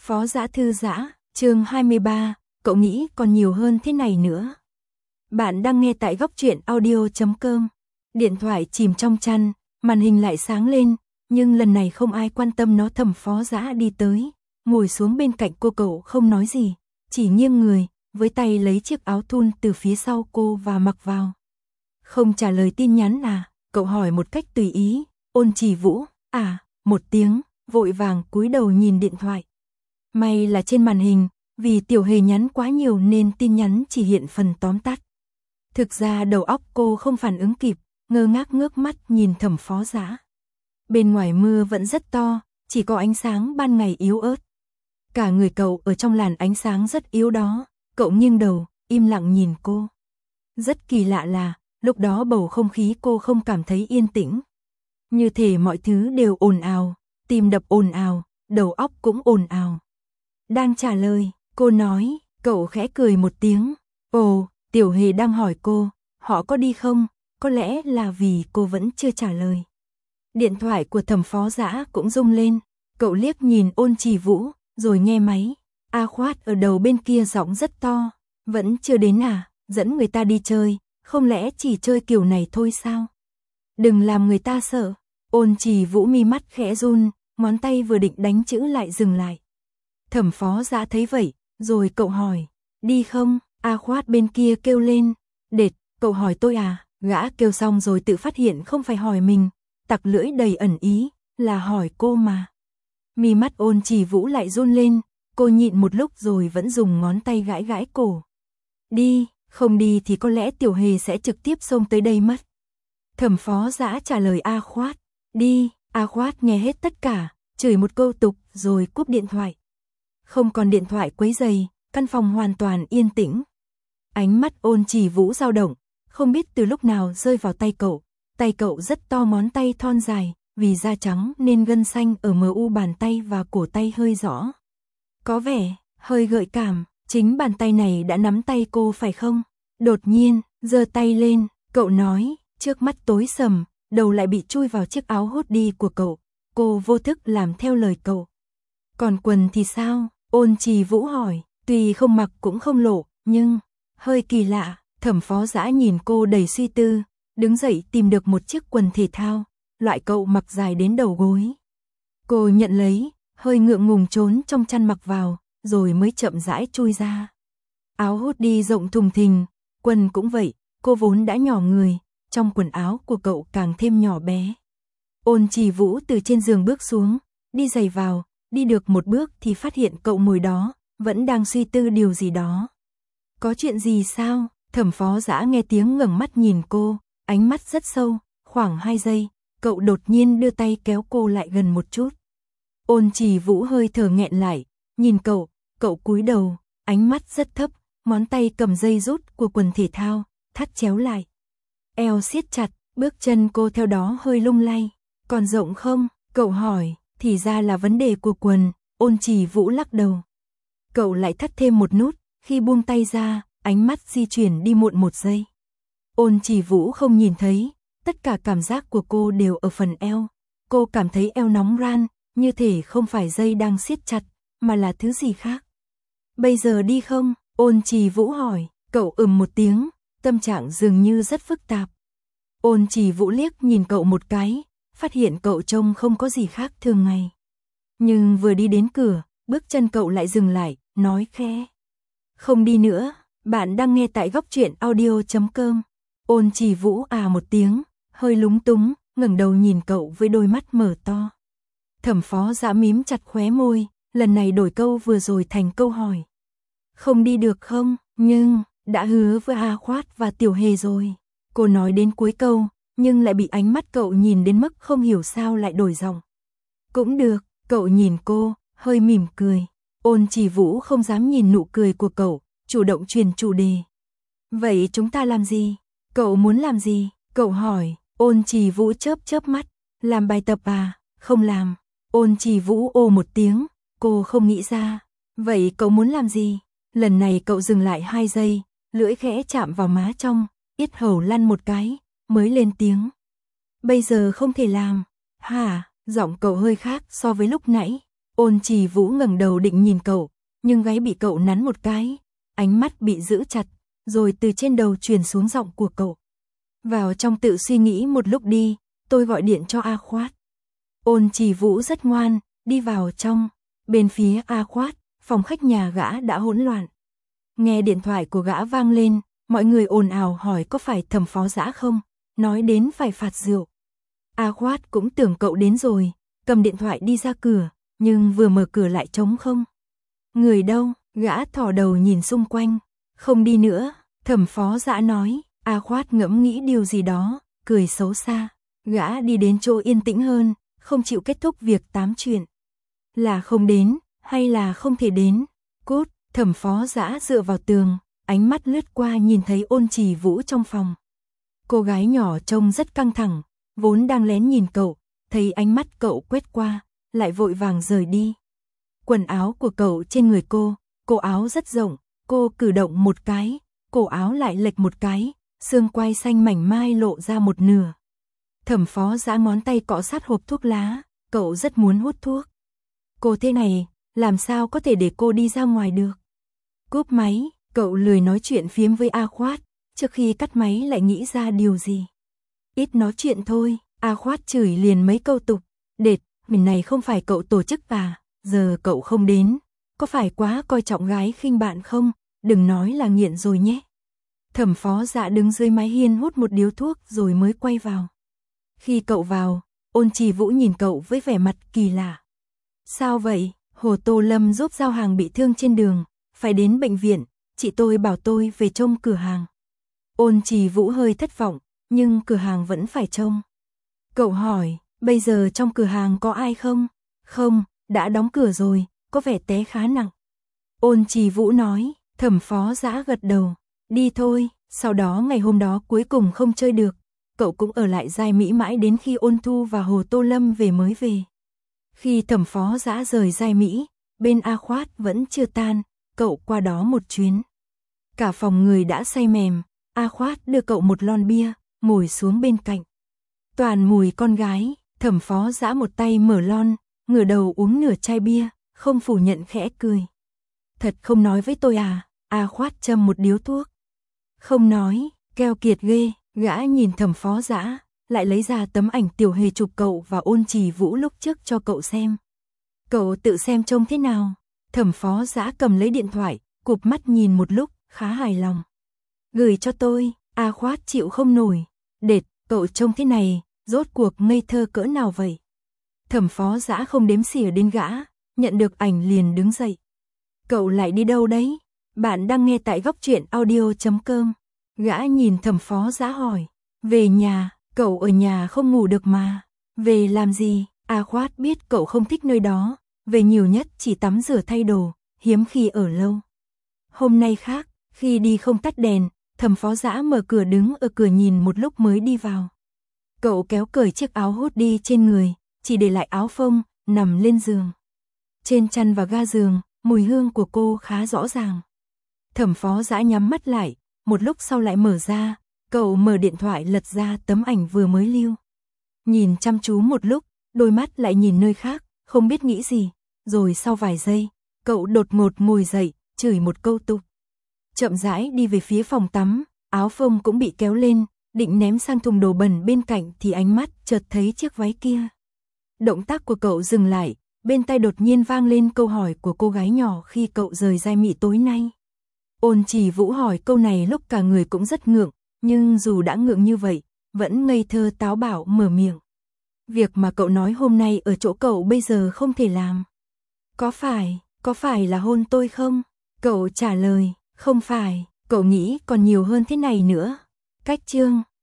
Phó Dã thư giã, chương 23, cậu nghĩ còn nhiều hơn thế này nữa. Bạn đang nghe tại góc truyện audio.com. Điện thoại chìm trong chăn, màn hình lại sáng lên, nhưng lần này không ai quan tâm nó. Thẩm Phó Dã đi tới, ngồi xuống bên cạnh cô. Cậu không nói gì, chỉ nghiêng người, với tay lấy chiếc áo thun từ phía sau cô và mặc vào. Không trả lời tin nhắn à? Cậu hỏi một cách tùy ý. Ôn Chỉ Vũ, à, một tiếng, vội vàng cúi đầu nhìn điện thoại. May là trên màn hình, vì Tiểu Hề nhắn quá nhiều nên tin nhắn chỉ hiện phần tóm tắt. Thực ra đầu óc cô không phản ứng kịp, ngơ ngác ngước mắt nhìn Thẩm Phó Dã. Bên ngoài mưa vẫn rất to, chỉ có ánh sáng ban ngày yếu ớt. Cả người cậu ở trong làn ánh sáng rất yếu đó, cậu nghiêng đầu, im lặng nhìn cô. Rất kỳ lạ là, lúc đó bầu không khí cô không cảm thấy yên tĩnh. Như thể mọi thứ đều ồn ào, tim đập ồn ào, đầu óc cũng ồn ào. Đang trả lời, cô nói, cậu khẽ cười một tiếng. Ồ, Tiểu Hề đang hỏi cô, họ có đi không? Có lẽ là vì cô vẫn chưa trả lời. Điện thoại của Thẩm Phó Dã cũng rung lên, cậu liếc nhìn Ôn Chỉ Vũ, rồi nghe máy. A Khoát ở đầu bên kia giọng rất to, vẫn chưa đến à, dẫn người ta đi chơi, không lẽ chỉ chơi kiểu này thôi sao? Đừng làm người ta sợ. Ôn Chỉ Vũ mi mắt khẽ run, ngón tay vừa định đánh chữ lại dừng lại. Thẩm Phó Dã thấy vậy, rồi cậu hỏi, đi không? A Khoát bên kia kêu lên, đệt, cậu hỏi tôi à? Gã kêu xong rồi tự phát hiện không phải hỏi mình, tặc lưỡi đầy ẩn ý, là hỏi cô mà. Mi mắt Ôn Chỉ Vũ lại run lên, cô nhịn một lúc rồi vẫn dùng ngón tay gãi gãi cổ. Đi, không đi thì có lẽ Tiểu Hề sẽ trực tiếp xông tới đây mất. Thẩm Phó Dã trả lời A Khoát, đi. A Khoát nghe hết tất cả, chửi một câu tục rồi cúp điện thoại. Không còn điện thoại quấy rầy, căn phòng hoàn toàn yên tĩnh. Ánh mắt Ôn Chỉ Vũ dao động, không biết từ lúc nào rơi vào tay cậu. Tay cậu rất to, ngón tay thon dài, vì da trắng nên gân xanh ở mu bàn tay và cổ tay hơi rõ. Có vẻ hơi gợi cảm, chính bàn tay này đã nắm tay cô phải không? Đột nhiên, giơ tay lên, cậu nói, trước mắt tối sầm, đầu lại bị chui vào chiếc áo hoodie của cậu. Cô vô thức làm theo lời cậu. Còn quần thì sao? Ôn Chỉ Vũ hỏi, tuy không mặc cũng không lộ, nhưng hơi kỳ lạ. Thẩm Phó Dã nhìn cô đầy suy tư, đứng dậy tìm được một chiếc quần thể thao, loại cậu mặc dài đến đầu gối. Cô nhận lấy, hơi ngượng ngùng trốn trong chăn mặc vào, rồi mới chậm rãi chui ra. Áo hoodie rộng thùng thình, quần cũng vậy, cô vốn đã nhỏ người, trong quần áo của cậu càng thêm nhỏ bé. Ôn Chỉ Vũ từ trên giường bước xuống, đi giày vào, đi được một bước thì phát hiện cậu ngồi đó, vẫn đang suy tư điều gì đó. Có chuyện gì sao? Thẩm Phó Dã nghe tiếng ngẩng mắt nhìn cô, ánh mắt rất sâu, khoảng 2 giây, cậu đột nhiên đưa tay kéo cô lại gần một chút. Ôn Chỉ Vũ hơi thở nghẹn lại, nhìn cậu, cậu cúi đầu, ánh mắt rất thấp, ngón tay cầm dây rút của quần thể thao, thắt chéo lại. Eo siết chặt, bước chân cô theo đó hơi lung lay. Còn rộng không? Cậu hỏi, thì ra là vấn đề của quần. Ôn Chỉ Vũ lắc đầu. Cậu lại thắt thêm một nút, khi buông tay ra, ánh mắt di chuyển đi muộn 1 giây. Ôn Chỉ Vũ không nhìn thấy, tất cả cảm giác của cô đều ở phần eo. Cô cảm thấy eo nóng ran, như thể không phải dây đang siết chặt, mà là thứ gì khác. Bây giờ đi không? Ôn Chỉ Vũ hỏi, cậu một tiếng, tâm trạng dường như rất phức tạp. Ôn Chỉ Vũ liếc nhìn cậu một cái, phát hiện cậu trông không có gì khác thường ngày. Nhưng vừa đi đến cửa, bước chân cậu lại dừng lại, nói khẽ. Không đi nữa, bạn đang nghe tại góc truyện audio.com. Ôn Chỉ Vũ một tiếng, hơi lúng túng, ngẩng đầu nhìn cậu với đôi mắt mở to. Thẩm Phó Dã mím chặt khóe môi, lần này đổi câu vừa rồi thành câu hỏi. Không đi được không? Nhưng, đã hứa với A Khoát và Tiểu Hề rồi. Cô nói đến cuối câu, nhưng lại bị ánh mắt cậu nhìn đến mức không hiểu sao lại đổi giọng. Cũng được, cậu nhìn cô, hơi mỉm cười. Ôn Chỉ Vũ không dám nhìn nụ cười của cậu, chủ động truyền chủ đề. Vậy chúng ta làm gì? Cậu muốn làm gì? Cậu hỏi. Ôn Chỉ Vũ chớp chớp mắt. Làm bài tập à? Không làm. Ôn Chỉ Vũ ồ một tiếng, cô không nghĩ ra. Vậy cậu muốn làm gì? Lần này cậu dừng lại 2 giây, lưỡi khẽ chạm vào má trong, yết hầu lăn một cái, mới lên tiếng. Bây giờ không thể làm. Hả? Giọng cậu hơi khác so với lúc nãy. Ôn Trì Vũ ngẩng đầu định nhìn cậu, nhưng gáy bị cậu nắn một cái, ánh mắt bị giữ chặt, rồi từ trên đầu truyền xuống giọng của cậu. Vào trong tự suy nghĩ một lúc đi, tôi gọi điện cho A Khoát. Ôn Trì Vũ rất ngoan, đi vào trong. Bên phía A Khoát, phòng khách nhà gã đã hỗn loạn. Nghe điện thoại của gã vang lên, mọi người ồn ào hỏi có phải Thẩm Phó Dã không, nói đến phải phạt rượu. A Khoát cũng tưởng cậu đến rồi, cầm điện thoại đi ra cửa, nhưng vừa mở cửa lại trống không. Người đâu? Gã thò đầu nhìn xung quanh. Không đi nữa, Thẩm Phó Dã nói. A Khoát ngẫm nghĩ điều gì đó, cười xấu xa. Gã đi đến chỗ yên tĩnh hơn, không chịu kết thúc việc tám chuyện. Là không đến, hay là không thể đến? Cút. Thẩm Phó Dã dựa vào tường, ánh mắt lướt qua nhìn thấy Ôn Trì Vũ trong phòng. Cô gái nhỏ trông rất căng thẳng, vốn đang lén nhìn cậu, thấy ánh mắt cậu quét qua, lại vội vàng rời đi. Quần áo của cậu trên người cô áo rất rộng, cô cử động một cái, cổ áo lại lệch một cái, xương quai xanh mảnh mai lộ ra một nửa. Thẩm Phó Dã ngón tay cọ sát hộp thuốc lá, cậu rất muốn hút thuốc. Cô thế này, làm sao có thể để cô đi ra ngoài được? Cúp máy, cậu lười nói chuyện phiếm với A Khoát, trước khi cắt máy lại nghĩ ra điều gì. Ít nói chuyện thôi, A Khoát chửi liền mấy câu tục. Đệt, mình này không phải cậu tổ chức à, giờ cậu không đến, có phải quá coi trọng gái khinh bạn không, đừng nói là nghiện rồi nhé. Thẩm Phó Dã đứng dưới mái hiên hút một điếu thuốc rồi mới quay vào. Khi cậu vào, Ôn Trì Vũ nhìn cậu với vẻ mặt kỳ lạ. Sao vậy? Hồ Tô Lâm giúp giao hàng bị thương trên đường, phải đến bệnh viện, chị tôi bảo tôi về trông cửa hàng. Ôn Trì Vũ hơi thất vọng, nhưng cửa hàng vẫn phải trông. Cậu hỏi, bây giờ trong cửa hàng có ai không? Không, đã đóng cửa rồi, có vẻ té khá nặng. Ôn Trì Vũ nói. Thẩm Phó Dã gật đầu. Đi thôi. Sau đó ngày hôm đó cuối cùng không chơi được, cậu cũng ở lại Giai Mỹ mãi đến khi Ôn Thu và Hồ Tô Lâm về mới về. Khi Thẩm Phó Dã rời Giai Mỹ, bên A Khoát vẫn chưa tan, cậu qua đó một chuyến. Cả phòng người đã say mềm, A Khoát đưa cậu một lon bia, ngồi xuống bên cạnh. Toàn mùi con gái, Thẩm Phó Dã một tay mở lon, ngửa đầu uống nửa chai bia, không phủ nhận khẽ cười. Thật không nói với tôi à? A Khoát châm một điếu thuốc. Không nói, keo kiệt ghê. Gã nhìn Thẩm Phó Dã, lại lấy ra tấm ảnh Tiểu Hề chụp cậu và Ôn Trì Vũ lúc trước cho cậu xem. Cậu tự xem trông thế nào? Thẩm Phó Dã cầm lấy điện thoại, cụp mắt nhìn một lúc, khá hài lòng. Gửi cho tôi. A Khoát chịu không nổi. Đệt, cậu trông thế này, rốt cuộc ngây thơ cỡ nào vậy? Thẩm Phó Dã không đếm xỉa đến gã, nhận được ảnh liền đứng dậy. Cậu lại đi đâu đấy? Bạn đang nghe tại Góc Truyện Audio.com. Gã nhìn Thẩm Phó Dã hỏi. Về nhà, cậu ở nhà không ngủ được mà. Về làm gì? A Khoát biết cậu không thích nơi đó, về nhiều nhất chỉ tắm rửa thay đồ, hiếm khi ở lâu. Hôm nay khác, khi đi không tắt đèn, Thẩm Phó Dã mở cửa đứng ở cửa nhìn một lúc mới đi vào. Cậu kéo cởi chiếc áo hoodie trên người, chỉ để lại áo phông, nằm lên giường. Trên chăn và ga giường, mùi hương của cô khá rõ ràng. Thẩm Phó Dã nhắm mắt lại, một lúc sau lại mở ra, cậu mở điện thoại lật ra tấm ảnh vừa mới lưu. Nhìn chăm chú một lúc, đôi mắt lại nhìn nơi khác, không biết nghĩ gì, rồi sau vài giây, cậu đột ngột ngồi dậy, chửi một câu tục. Chậm rãi đi về phía phòng tắm, áo phông cũng bị kéo lên, định ném sang thùng đồ bẩn bên cạnh thì ánh mắt chợt thấy chiếc váy kia. Động tác của cậu dừng lại, bên tai đột nhiên vang lên câu hỏi của cô gái nhỏ khi cậu rời Giai Mỹ tối nay. Ôn Trì Vũ hỏi câu này lúc cả người cũng rất ngượng, nhưng dù đã ngượng như vậy, vẫn ngây thơ táo bạo mở miệng. Việc mà cậu nói hôm nay ở chỗ cậu bây giờ không thể làm. Có phải là hôn tôi không? Cậu trả lời, không phải, cậu nghĩ còn nhiều hơn thế này nữa. Cách chương